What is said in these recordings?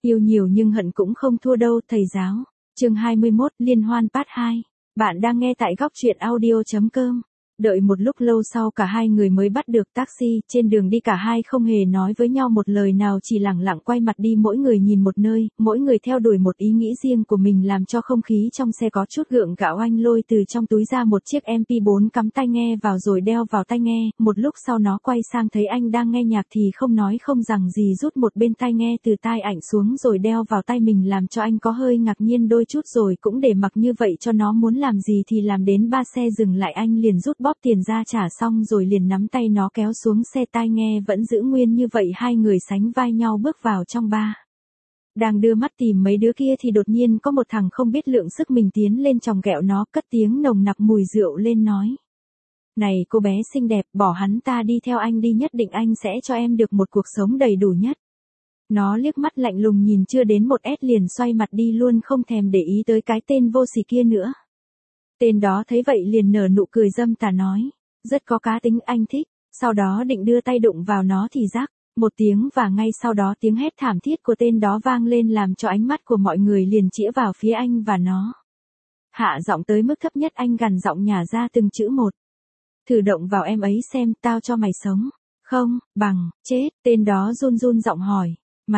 Yêu nhiều nhưng hận cũng không thua đâu thầy giáo. Chương 21 Liên hoan part 2. Bạn đang nghe tại góc truyện audio.com. Đợi một lúc lâu sau cả hai người mới bắt được taxi, trên đường đi cả hai không hề nói với nhau một lời nào, chỉ lẳng lặng quay mặt đi, mỗi người nhìn một nơi, mỗi người theo đuổi một ý nghĩ riêng của mình, làm cho không khí trong xe có chút gượng gạo. Anh lôi từ trong túi ra một chiếc MP4 cắm tai nghe vào rồi đeo vào tai nghe, một lúc sau nó quay sang thấy anh đang nghe nhạc thì không nói không rằng gì rút một bên tai nghe từ tai ảnh xuống rồi đeo vào tai mình, làm cho anh có hơi ngạc nhiên đôi chút, rồi cũng để mặc như vậy cho nó muốn làm gì thì làm. Đến ba xe dừng lại anh liền rút bóp tiền ra trả xong rồi liền nắm tay nó kéo xuống xe, tai nghe vẫn giữ nguyên như vậy. Hai người sánh vai nhau bước vào trong bar. Đang đưa mắt tìm mấy đứa kia thì đột nhiên có một thằng không biết lượng sức mình tiến lên chòng ghẹo nó, cất tiếng nồng nặc mùi rượu lên nói: "Này cô bé xinh đẹp, bỏ hắn ta đi theo anh đi, nhất định anh sẽ cho em được một cuộc sống đầy đủ nhất." Nó liếc mắt lạnh lùng nhìn chưa đến một S liền xoay mặt đi luôn, không thèm để ý tới cái tên vô sỉ kia nữa. Tên đó thấy vậy liền nở nụ cười dâm tà nói: "Rất có cá tính, anh thích." Sau đó định đưa tay đụng vào nó thì rắc một tiếng, và ngay sau đó tiếng hét thảm thiết của tên đó vang lên, làm cho ánh mắt của mọi người liền chĩa vào phía anh và nó. Hạ giọng tới mức thấp nhất, anh gằn giọng nhả ra từng chữ một: "Thử động vào em ấy xem, tao cho mày sống." "Không, bằng, chết." Tên đó run run giọng hỏi: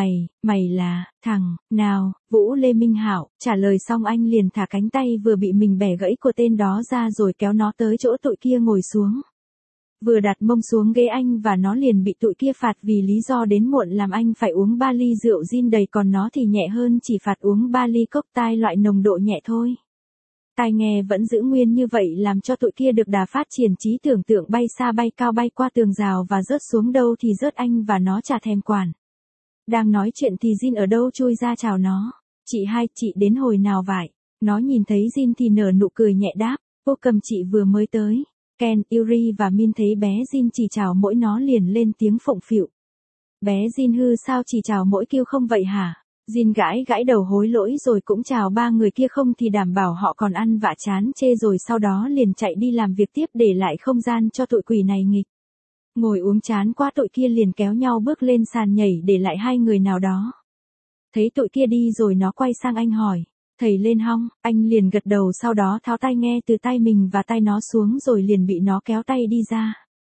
Mày là, thằng, nào?" "Vũ Lê Minh Hạo." Trả lời xong anh liền thả cánh tay vừa bị mình bẻ gãy của tên đó ra rồi kéo nó tới chỗ tụi kia ngồi xuống. Vừa đặt mông xuống ghế anh và nó liền bị tụi kia phạt vì lý do đến muộn, làm anh phải uống 3 ly rượu gin đầy, còn nó thì nhẹ hơn, chỉ phạt uống 3 ly cốc tai loại nồng độ nhẹ thôi. Tai nghe vẫn giữ nguyên như vậy làm cho tụi kia được đà phát triển trí tưởng tượng, bay xa bay cao, bay qua tường rào và rớt xuống đâu thì rớt, anh và nó chả thèm quản. Đang nói chuyện thì Jin ở đâu chui ra chào nó: "Chị hai, chị đến hồi nào vậy?" Nó nhìn thấy Jin thì nở nụ cười nhẹ đáp: "Cô cầm chị vừa mới tới." Ken, Yuri và Min thấy bé Jin chỉ chào mỗi nó liền lên tiếng phụng phịu: "Bé Jin hư sao chỉ chào mỗi kêu không vậy hả?" Jin gãi gãi đầu hối lỗi rồi cũng chào ba người kia, không thì đảm bảo họ còn ăn vạ chán chê, rồi sau đó liền chạy đi làm việc tiếp, để lại không gian cho tụi quỷ này nghịch. Ngồi uống chán quá, tụi kia liền kéo nhau bước lên sàn nhảy, để lại hai người nào đó. Thấy tụi kia đi rồi nó quay sang anh hỏi: "Thầy lên hong?" Anh liền gật đầu, sau đó tháo tai nghe từ tay mình và tay nó xuống rồi liền bị nó kéo tay đi ra.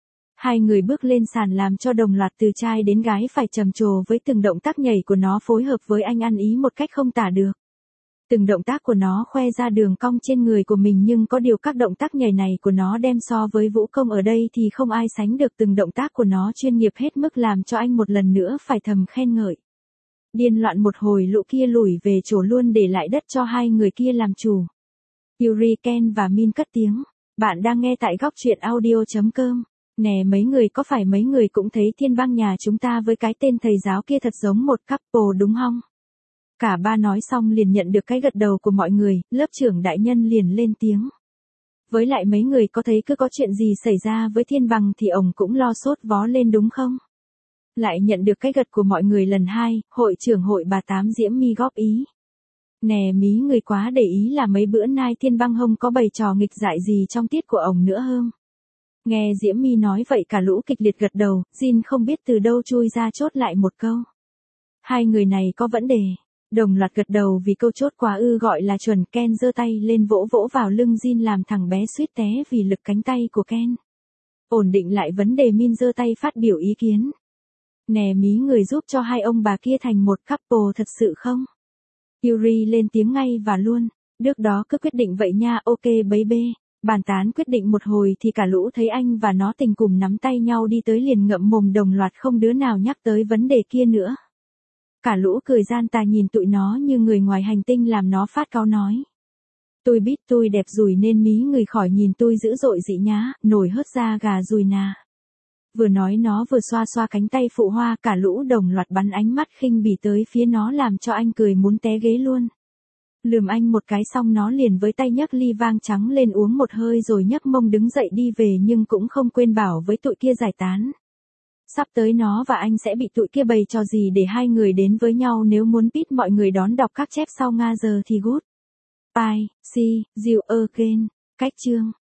Hai người bước lên sàn làm cho đồng loạt từ trai đến gái phải trầm trồ với từng động tác nhảy của nó, phối hợp với anh ăn ý một cách không tả được. Từng động tác của nó khoe ra đường cong trên người của mình, nhưng có điều các động tác nhảy này của nó đem so với vũ công ở đây thì không ai sánh được. Từng động tác của nó chuyên nghiệp hết mức, làm cho anh một lần nữa phải thầm khen ngợi. Điên loạn một hồi, lũ kia lủi về chỗ luôn, để lại đất cho hai người kia làm chủ. Yuri, Ken và Min cất tiếng: "Bạn đang nghe tại góc truyện audio.com. Nè mấy người, có phải mấy người cũng thấy Thiên Bang nhà chúng ta với cái tên thầy giáo kia thật giống một couple đúng không?" Cả ba nói xong liền nhận được cái gật đầu của mọi người, lớp trưởng đại nhân liền lên tiếng: "Với lại mấy người có thấy cứ có chuyện gì xảy ra với Thiên Bằng thì ổng cũng lo sốt vó lên đúng không?" Lại nhận được cái gật của mọi người lần hai, hội trưởng hội bà Tám Diễm My góp ý: "Nè mí người quá để ý là mấy bữa nay Thiên Bang hông có bày trò nghịch dại gì trong tiết của ổng nữa hông?" Nghe Diễm My nói vậy cả lũ kịch liệt gật đầu. Jin không biết từ đâu chui ra chốt lại một câu: "Hai người này có vấn đề." Đồng loạt gật đầu vì câu chốt quá gọi là chuẩn. Ken giơ tay lên vỗ vỗ vào lưng Jin làm thằng bé suýt té vì lực cánh tay của Ken. Ổn định lại vấn đề, Min giơ tay phát biểu ý kiến: "Nè mí người giúp cho hai ông bà kia thành một couple thật sự không?" Yuri lên tiếng ngay và luôn: "Được đó, cứ quyết định vậy nha, ok baby." Bàn tán quyết định một hồi thì cả lũ thấy anh và nó tình cùng nắm tay nhau đi tới liền ngậm mồm, đồng loạt không đứa nào nhắc tới vấn đề kia nữa. Cả lũ cười gian tà nhìn tụi nó như người ngoài hành tinh, làm nó phát cáu nói: "Tôi biết tôi đẹp rùi nên mí người khỏi nhìn tôi dữ dội dị nhá, nổi hớt da gà rùi nà." Vừa nói nó vừa xoa xoa cánh tay phụ hoa, cả lũ đồng loạt bắn ánh mắt khinh bỉ tới phía nó, làm cho anh cười muốn té ghế luôn. Lườm anh một cái xong nó liền với tay nhấc ly vang trắng lên uống một hơi rồi nhấc mông đứng dậy đi về, nhưng cũng không quên bảo với tụi kia giải tán. Sắp tới nó và anh sẽ bị tụi kia bày trò gì để hai người đến với nhau, nếu muốn biết mọi người đón đọc các chép sau Nga giờ thì good. Bye, see you again. Cách chương